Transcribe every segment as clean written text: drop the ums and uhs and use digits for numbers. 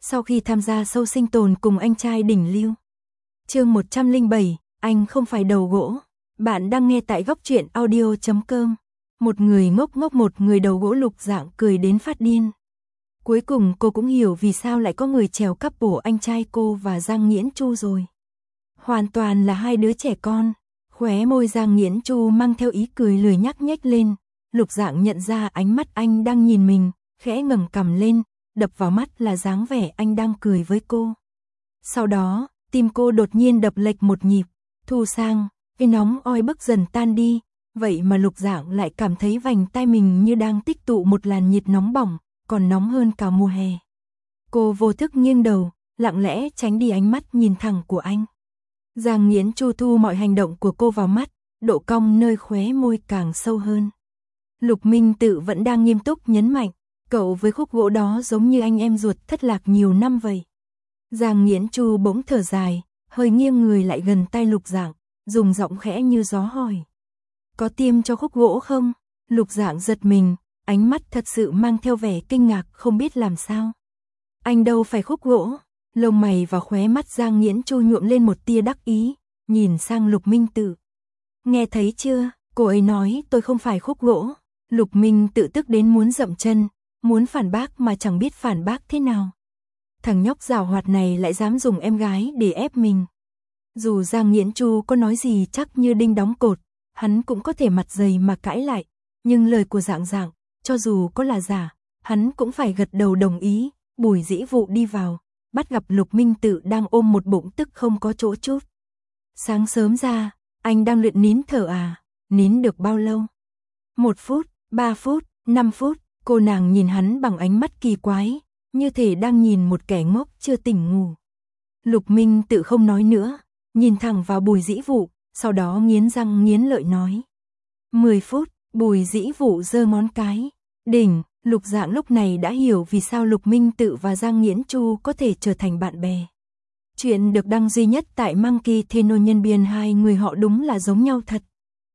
sau khi tham gia show sinh tồn cùng anh trai đỉnh lưu. Chương 107, anh không phải đầu gỗ. Bạn đang nghe tại góc truyện audio.com. Một người ngốc ngốc một người đầu gỗ. Lục Dạng cười đến phát điên. Cuối cùng cô cũng hiểu vì sao lại có người trèo couple anh trai cô và Giang Nghiễn Chu rồi. Hoàn toàn là hai đứa trẻ con. Khóe môi Giang Nghiễn Chu mang theo ý cười lười nhác nhếch lên. Lục Dạng nhận ra ánh mắt anh đang nhìn mình, khẽ ngẩng cằm lên, đập vào mắt là dáng vẻ anh đang cười với cô. Sau đó, tim cô đột nhiên đập lệch một nhịp, Thu sang, cái nóng oi bức dần tan đi, vậy mà Lục Dạng lại cảm thấy vành tai mình như đang tích tụ một làn nhiệt nóng bỏng, còn nóng hơn cả mùa hè. Cô vô thức nghiêng đầu, lặng lẽ tránh đi ánh mắt nhìn thẳng của anh. Giang Nghiễn Chu thu mọi hành động của cô vào mắt, độ cong nơi khóe môi càng sâu hơn. Lục Minh Tự vẫn đang nghiêm túc nhấn mạnh, cậu với khúc gỗ đó giống như anh em ruột thất lạc nhiều năm vậy. Giang Nghiễn Chu bỗng thở dài, hơi nghiêng người lại gần tai Lục Dạng, dùng giọng khẽ như gió hỏi. Có tiêm cho khúc gỗ không? Lục Dạng giật mình, ánh mắt thật sự mang theo vẻ kinh ngạc không biết làm sao. Anh đâu phải khúc gỗ. Lông mày và khóe mắt Giang Nghiễn Chu nhuộm lên một tia đắc ý, nhìn sang Lục Minh Tự. Nghe thấy chưa, cô ấy nói tôi không phải khúc gỗ. Lục Minh Tự tức đến muốn dậm chân, muốn phản bác mà chẳng biết phản bác thế nào. Thằng nhóc giảo hoạt này lại dám dùng em gái để ép mình. Dù Giang Nghiễn Chu có nói gì chắc như đinh đóng cột, hắn cũng có thể mặt dày mà cãi lại, nhưng lời của Dạng Dạng, cho dù có là giả, hắn cũng phải gật đầu đồng ý. Bùi Dĩ Vụ đi vào, bắt gặp Lục Minh Tự đang ôm một bụng tức không có chỗ chút. Sáng sớm ra, anh đang luyện nín thở à? Nín được bao lâu? 1 phút, 3 phút, 5 phút, cô nàng nhìn hắn bằng ánh mắt kỳ quái, như thể đang nhìn một kẻ ngốc chưa tỉnh ngủ. Lục Minh Tự không nói nữa, nhìn thẳng vào Bùi Dĩ Vụ, sau đó nghiến răng nghiến lợi nói. 10 phút, Bùi Dĩ Vụ giơ ngón cái. Đỉnh, Lục Dạng lúc này đã hiểu vì sao Lục Minh Tự và Giang Nghiễn Chu có thể trở thành bạn bè. Chuyện được đăng duy nhất tại Monkey Channel nhân biên hai người họ đúng là giống nhau thật.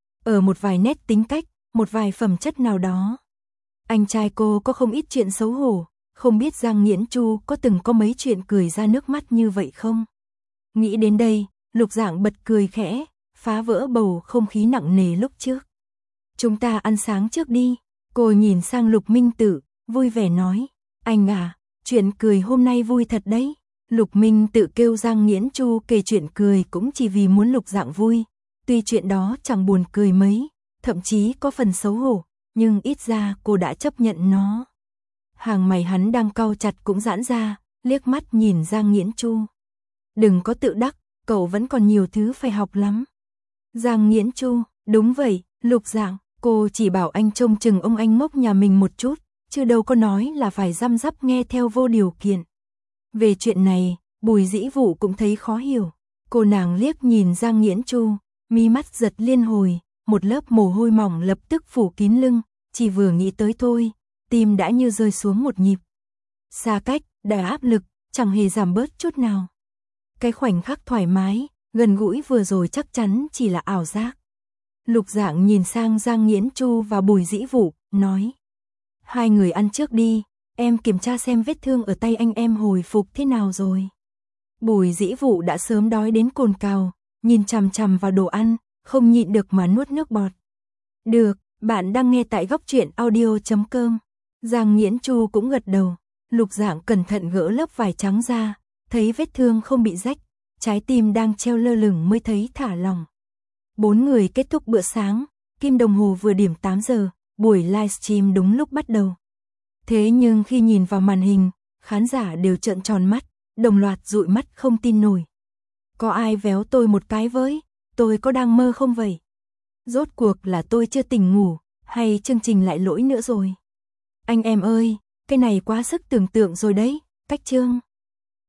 Ở một vài nét tính cách, một vài phẩm chất nào đó. Anh trai cô có không ít chuyện xấu hổ, không biết Giang Nghiễn Chu có từng có mấy chuyện cười ra nước mắt như vậy không? Nghĩ đến đây, Lục Dạng bật cười khẽ, phá vỡ bầu không khí nặng nề lúc trước. Chúng ta ăn sáng trước đi. Cô nhìn sang Lục Minh Tự, vui vẻ nói. Anh à, chuyện cười hôm nay vui thật đấy. Lục Minh Tự kêu Giang Nghiễn Chu kể chuyện cười cũng chỉ vì muốn Lục Dạng vui. Tuy chuyện đó chẳng buồn cười mấy, thậm chí có phần xấu hổ, nhưng ít ra cô đã chấp nhận nó. Hàng mày hắn đang cau chặt cũng giãn ra, liếc mắt nhìn Giang Nghiễn Chu. Đừng có tự đắc, cậu vẫn còn nhiều thứ phải học lắm. Giang Nghiễn Chu, đúng vậy, Lục Dạng, cô chỉ bảo anh trông chừng ông anh ngốc nhà mình một chút, chứ đâu có nói là phải răm rắp nghe theo vô điều kiện. Về chuyện này, Bùi Dĩ Vụ cũng thấy khó hiểu. Cô nàng liếc nhìn Giang Nghiễn Chu, mi mắt giật liên hồi, một lớp mồ hôi mỏng lập tức phủ kín lưng, chỉ vừa nghĩ tới thôi, tim đã như rơi xuống một nhịp. Xa cách, đã áp lực, chẳng hề giảm bớt chút nào. Cái khoảnh khắc thoải mái, gần gũi vừa rồi chắc chắn chỉ là ảo giác. Lục Dạng nhìn sang Giang Nghiễn Chu và Bùi Dĩ Vụ, nói. Hai người ăn trước đi, em kiểm tra xem vết thương ở tay anh em hồi phục thế nào rồi. Bùi Dĩ Vụ đã sớm đói đến cồn cào, nhìn chằm chằm vào đồ ăn, không nhịn được mà nuốt nước bọt. Được, bạn đang nghe tại góc truyện audio.com. Giang Nghiễn Chu cũng gật đầu. Lục Dạng cẩn thận gỡ lớp vải trắng ra, thấy vết thương không bị rách, trái tim đang treo lơ lửng mới thấy thả lòng. 4 người kết thúc bữa sáng, kim đồng hồ vừa điểm 8 giờ, buổi livestream đúng lúc bắt đầu. Thế nhưng khi nhìn vào màn hình, khán giả đều trợn tròn mắt, đồng loạt dụi mắt không tin nổi. Có ai véo tôi một cái với, tôi có đang mơ không vậy? Rốt cuộc là tôi chưa tỉnh ngủ, hay chương trình lại lỗi nữa rồi? Anh em ơi, cái này quá sức tưởng tượng rồi đấy, cách chương.